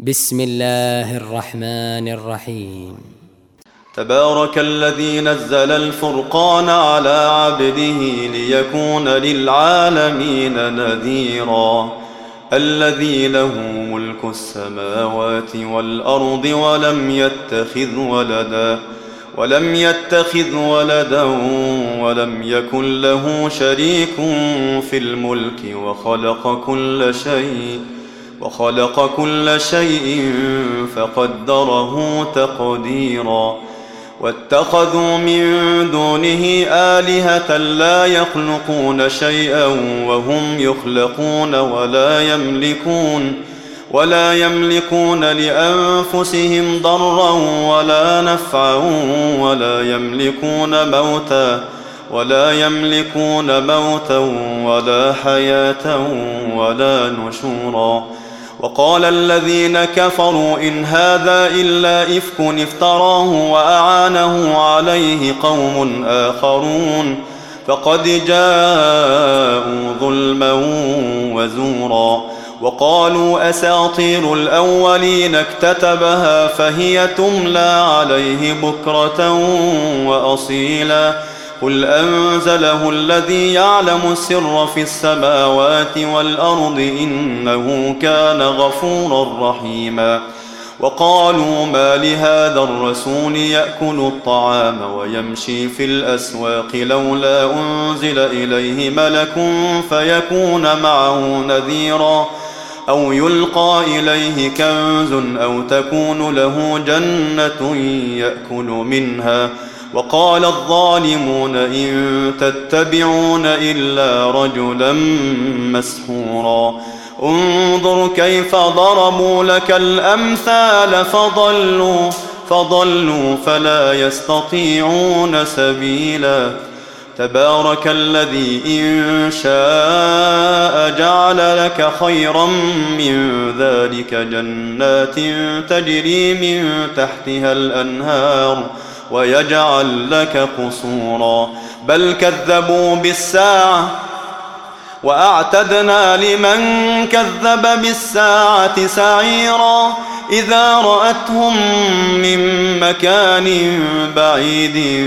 بسم الله الرحمن الرحيم. تبارك الذي نزل الفرقان على عبده ليكون للعالمين نذيرا. الذي له ملك السماوات والأرض ولم يتخذ ولدا ولم يكن له شريك في الملك وخلق كل شيء فقدره تقديرا. واتخذوا من دونه آلهة لا يخلقون شيئا وهم يخلقون ولا يملكون لأنفسهم ضرا ولا نفعا ولا يملكون موتا ولا حياة ولا نشورا. وقال الذين كفروا إن هذا إلا إفك افتراه وأعانه عليه قوم آخرون فقد جاءوا ظلما وزورا. وقالوا أساطير الأولين اكتتبها فهي تملى عليه بكرة وأصيلا. قل أنزله الذي يعلم السر في السماوات والأرض إنه كان غفورا رحيما. وقالوا ما لهذا الرسول يأكل الطعام ويمشي في الأسواق لولا أنزل إليه ملك فيكون معه نذيرا أو يلقى إليه كنز أو تكون له جنة يأكل منها. وقال الظالمون إن تتبعون إلا رجلا مسحورا. انظر كيف ضربوا لك الأمثال فضلوا فلا يستطيعون سبيلا. تبارك الذي إن شاء جعل لك خيرا من ذلك جنات تجري من تحتها الأنهار ويجعل لك قصورا. بل كذبوا بالساعة وأعتدنا لمن كذب بالساعة سعيرا. إذا رأتهم من مكان بعيد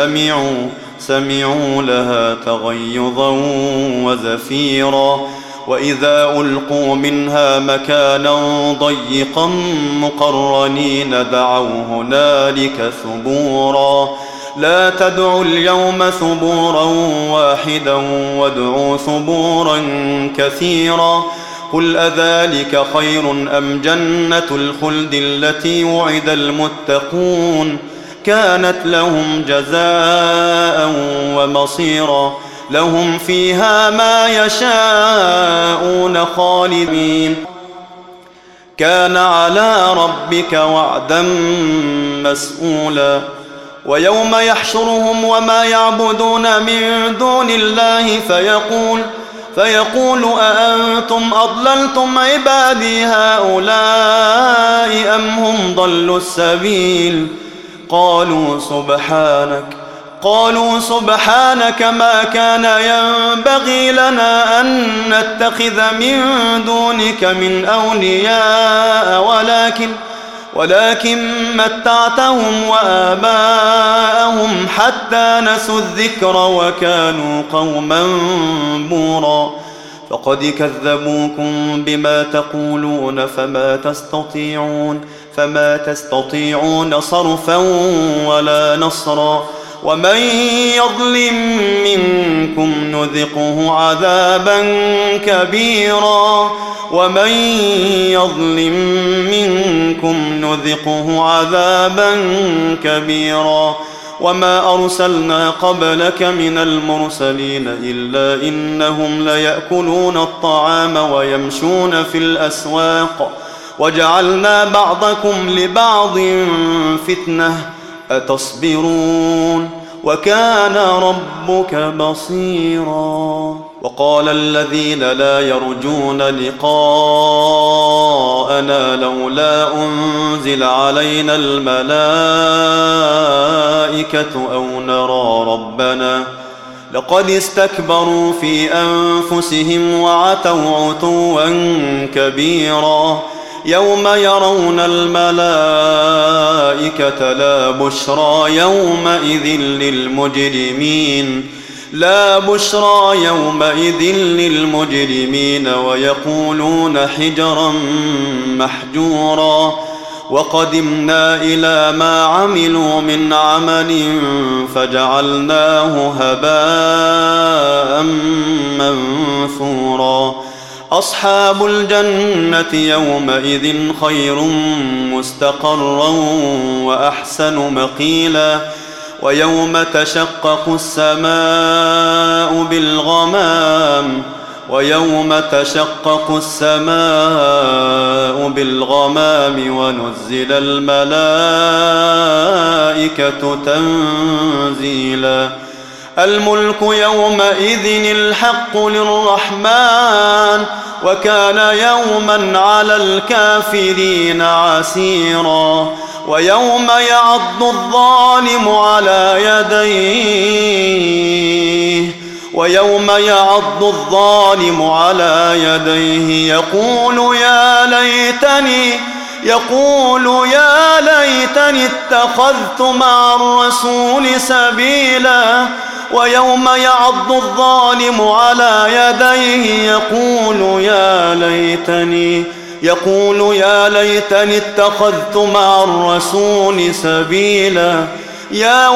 سمعوا لها تغيظا وزفيرا. وإذا ألقوا منها مكانا ضيقا مقرنين دعوا هنالك ثبورا. لا تدعوا اليوم ثبورا واحدا وادعوا ثبورا كثيرا. قل أذلك خير أم جنة الخلد التي وعد المتقون كانت لهم جزاء ومصيرا. لهم فيها ما يشاءون خالدين كان على ربك وعدا مسئولا. ويوم يحشرهم وما يعبدون من دون الله فيقول أأنتم أضللتم عبادي هؤلاء أم هم ضلوا السبيل. قالوا سبحانك ما كان ينبغي لنا أن نتخذ من دونك من أولياء ولكن متعتهم وآباءهم حتى نسوا الذكر وكانوا قوما بورا. فقد كذبوكم بما تقولون فما تستطيعون صرفا ولا نصرا. ومن يظلم منكم نذقه عذابا كبيرا. وما أرسلنا قبلك من المرسلين إلا إنهم ليأكلون الطعام ويمشون في الأسواق وجعلنا بعضكم لبعض فتنة أتصبرون وكان ربك بصيرا. وقال الذين لا يرجون لقاءنا لولا أنزل علينا الملائكة أو نرى ربنا لقد استكبروا في أنفسهم وعتوا عتوا كبيرا. يوم يرون الملائكة لا بشرى يومئذ للمجرمين ويقولون حجرا محجورا وقدمنا إلى ما عملوا من عمل فجعلناه هباء منثورا أصحاب الجنة يومئذ خير مستقرا وأحسن مقيلا ويوم تشقق السماء بالغمام ونزل الملائكة تنزيلا الملك يومئذ الحق للرحمن وكان يوما على الكافرين عسيرا ويوم يعض الظالم على يديه يقول يا ليتني اتخذت مع الرسول سبيلا ويوم يعض الظالم على يديه يقول يا ليتني اتخذت مع الرسول سبيلا يا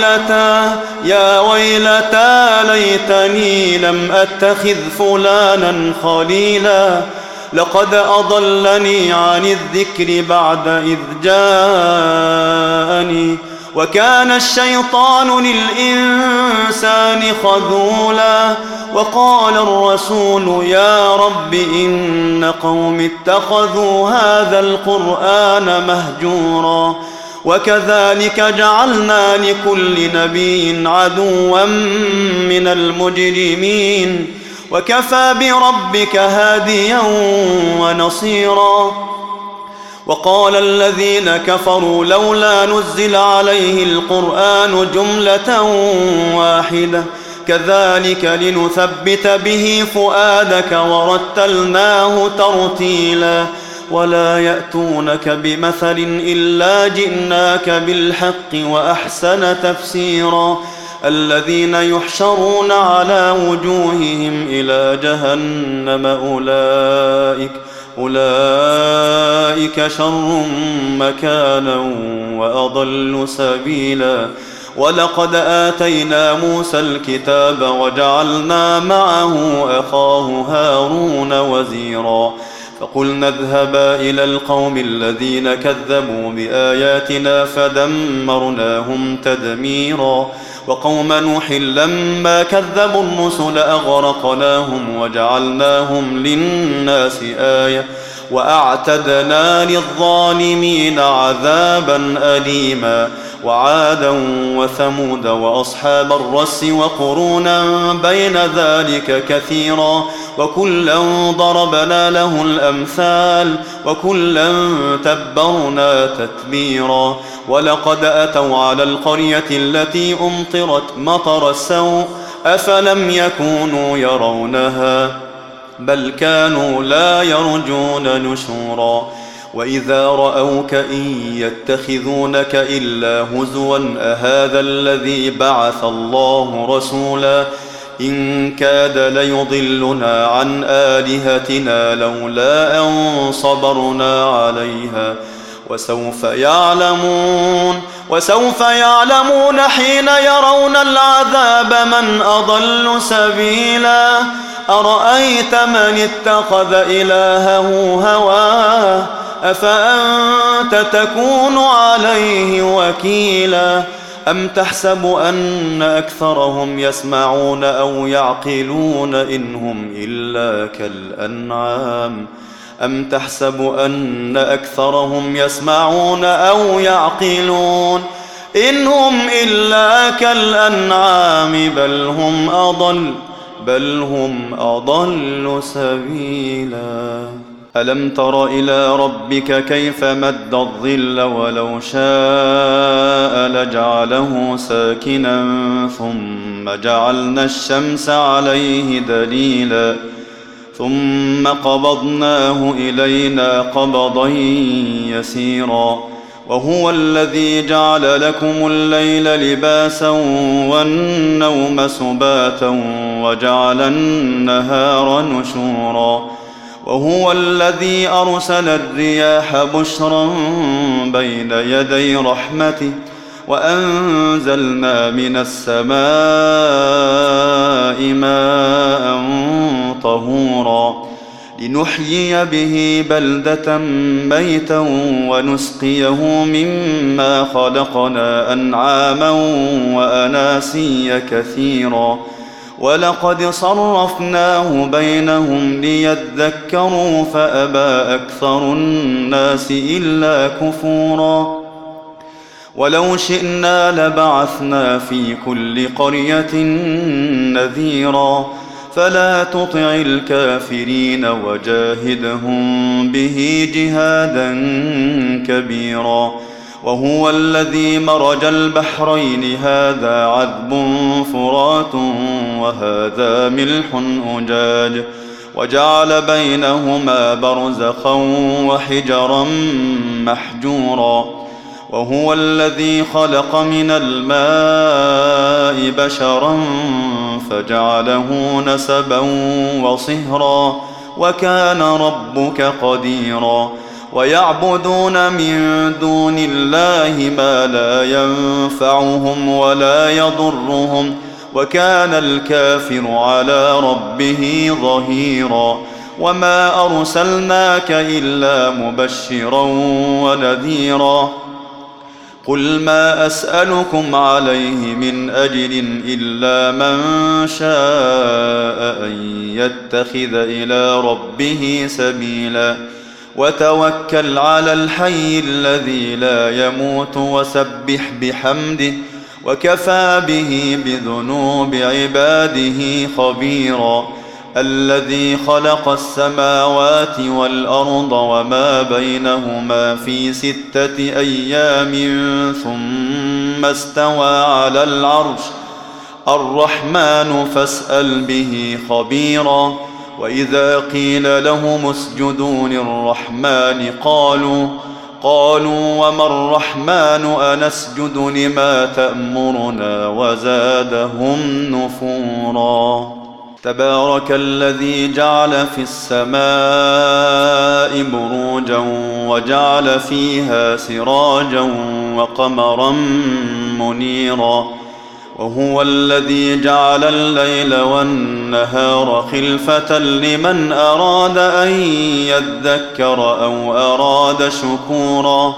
ويلتى ليتني لم أتخذ فلانا خليلا لقد أضلني عن الذكر بعد إذ جاءني وكان الشيطان للإنسان خذولا وقال الرسول يا رب إن قوم اتخذوا هذا القرآن مهجورا وكذلك جعلنا لكل نبي عدوا من المجرمين وكفى بربك هاديا ونصيرا وقال الذين كفروا لولا نزل عليه القرآن جملة واحدة كذلك لنثبت به فؤادك ورتلناه ترتيلا ولا يأتونك بمثل إلا جئناك بالحق وأحسن تفسيرا الذين يحشرون على وجوههم إلى جهنم أولئك شر مكانا وأضل سبيلا ولقد آتينا موسى الكتاب وجعلنا معه أخاه هارون وزيرا فقلنا اذهبا إلى القوم الذين كذبوا بآياتنا فدمرناهم تدميرا وقوم نوح لما كذبوا الرسل أغرقناهم وجعلناهم للناس آية وأعتدنا للظالمين عذابا أليما وعادا وثمود وأصحاب الرس وقرونا بين ذلك كثيرا وكلا ضربنا له الأمثال وكلا تبرنا تتبيرا ولقد أتوا على القرية التي أمطرت مطر السوء أفلم يكونوا يرونها بل كانوا لا يرجون نشورا وإذا رأوك إن يتخذونك إلا هزوا أهذا الذي بعث الله رسولا إن كاد ليضلنا عن آلهتنا لولا أن صبرنا عليها وسوف يعلمون حين يرون العذاب من أضل سبيلا أرأيت من اتخذ إلهه هواه أفأنت تكون عليه وكيلا أم تحسب أن أكثرهم يسمعون أو يعقلون إن هم إلا كالأنعام أم تحسب أن أكثرهم يسمعون أو يعقلون إن هم إلا كالأنعام بل هم أضل سبيلا ألم تر إلى ربك كيف مد الظل ولو شاء لجعله ساكنا ثم جعلنا الشمس عليه دليلا ثم قبضناه إلينا قبضا يسيرا وهو الذي جعل لكم الليل لباسا والنوم سباتا وجعل النهار نشورا وهو الذي أرسل الرياح بشرا بين يدي رحمته وأنزلنا من السماء ماء طهورا لنحيي به بلدة ميتا ونسقيه مما خلقنا أنعاما وأناسيا كثيرا ولقد صرفناه بينهم ليذكروا فأبى أكثر الناس إلا كفورا ولو شئنا لبعثنا في كل قرية نذيرا فلا تطع الكافرين وجاهدهم به جهادا كبيرا وهو الذي مرج البحرين هذا عذب فرات وهذا ملح أجاج وجعل بينهما برزخا وحجرا محجورا وهو الذي خلق من الماء بشرا فجعله نسبا وصهرا وكان ربك قديرا ويعبدون من دون الله ما لا ينفعهم ولا يضرهم وكان الكافر على ربه ظهيرا وما أرسلناك إلا مبشرا ونذيرا قل ما أسألكم عليه من أجر إلا من شاء أن يتخذ إلى ربه سبيلا وتوكل على الحي الذي لا يموت وسبح بحمده وكفى به بذنوب عباده خبيرا الذي خلق السماوات والأرض وما بينهما في 6 أيام ثم استوى على العرش الرحمن فاسأل به خبيرا وإذا قيل لهم اسجدوا للرحمن قالوا وما الرحمن أنسجد لما تأمرنا وزادهم نفورا تبارك الذي جعل في السماء بروجا وجعل فيها سراجا وقمرا منيرا وهو الذي جعل الليل والنهار خلفة لمن أراد أن يذكر أو أراد شكورا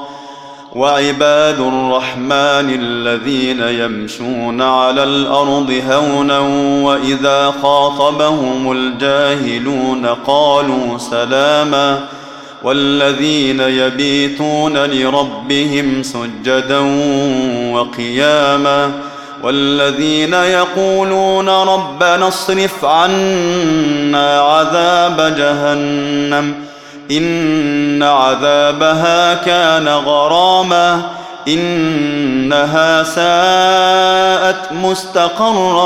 وعباد الرحمن الذين يمشون على الأرض هونا وإذا خاطبهم الجاهلون قالوا سلاما والذين يبيتون لربهم سجدا وقياما والذين يقولون ربنا اصرف عنا عذاب جهنم إن عذابها كان غراما إنها ساءت مستقرا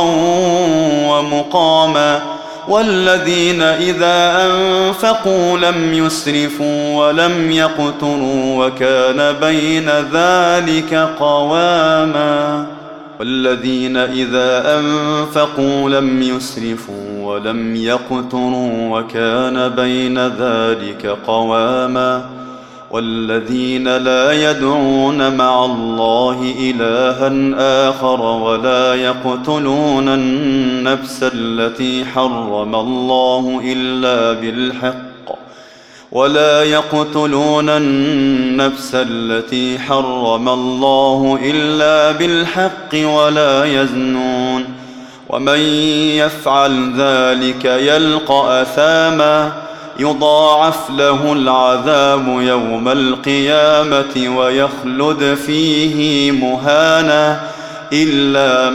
ومقاما والذين إذا أنفقوا لم يسرفوا ولم يقتروا وكان بين ذلك قواما والذين إذا أنفقوا لم يسرفوا ولم يقتروا وكان بين ذلك قواما والذين لا يدعون مع الله إلها آخر ولا يقتلون النفس التي حرم الله إلا بالحق ولا يقتلون النفس التي حرم الله إلا بالحق ولا يزنون ومن يفعل ذلك يلقى أثاما يضاعف له العذاب يوم القيامة ويخلد فيه مهانا إلا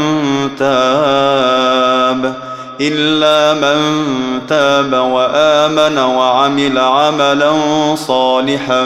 من تاب وآمن وعمل عملا صالحا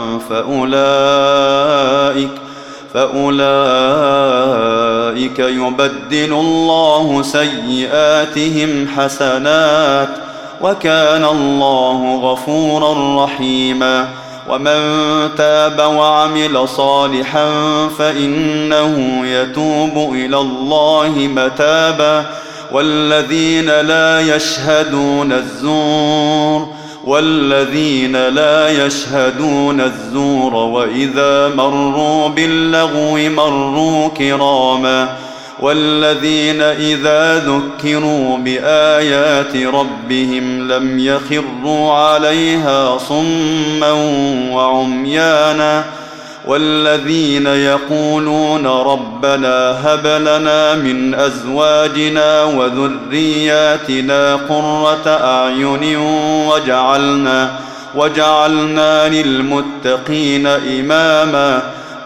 فأولئك يبدل الله سيئاتهم حسنات وكان الله غفورا رحيما ومن تاب وعمل صالحا فإنه يتوب إلى الله متابا والذين لا يشهدون الزور وإذا مروا باللغو مروا كراما والذين إذا ذكروا بآيات ربهم لم يخروا عليها صما وعميانا والذين يقولون ربنا هب لنا من أزواجنا وذرياتنا قرة أعين وجعلنا للمتقين إماما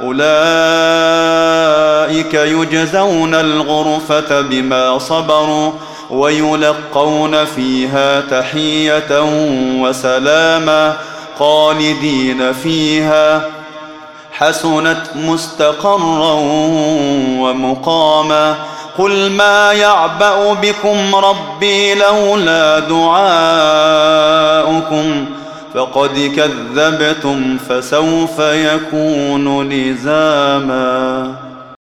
أولئك يجزون الغرفة بما صبروا ويلقون فيها تحية وسلاما خالدين فيها حسنت مستقرا ومقاما قل ما يعبأ بكم ربي لولا دعاؤكم فقد كذبتم فسوف يكون لزاما.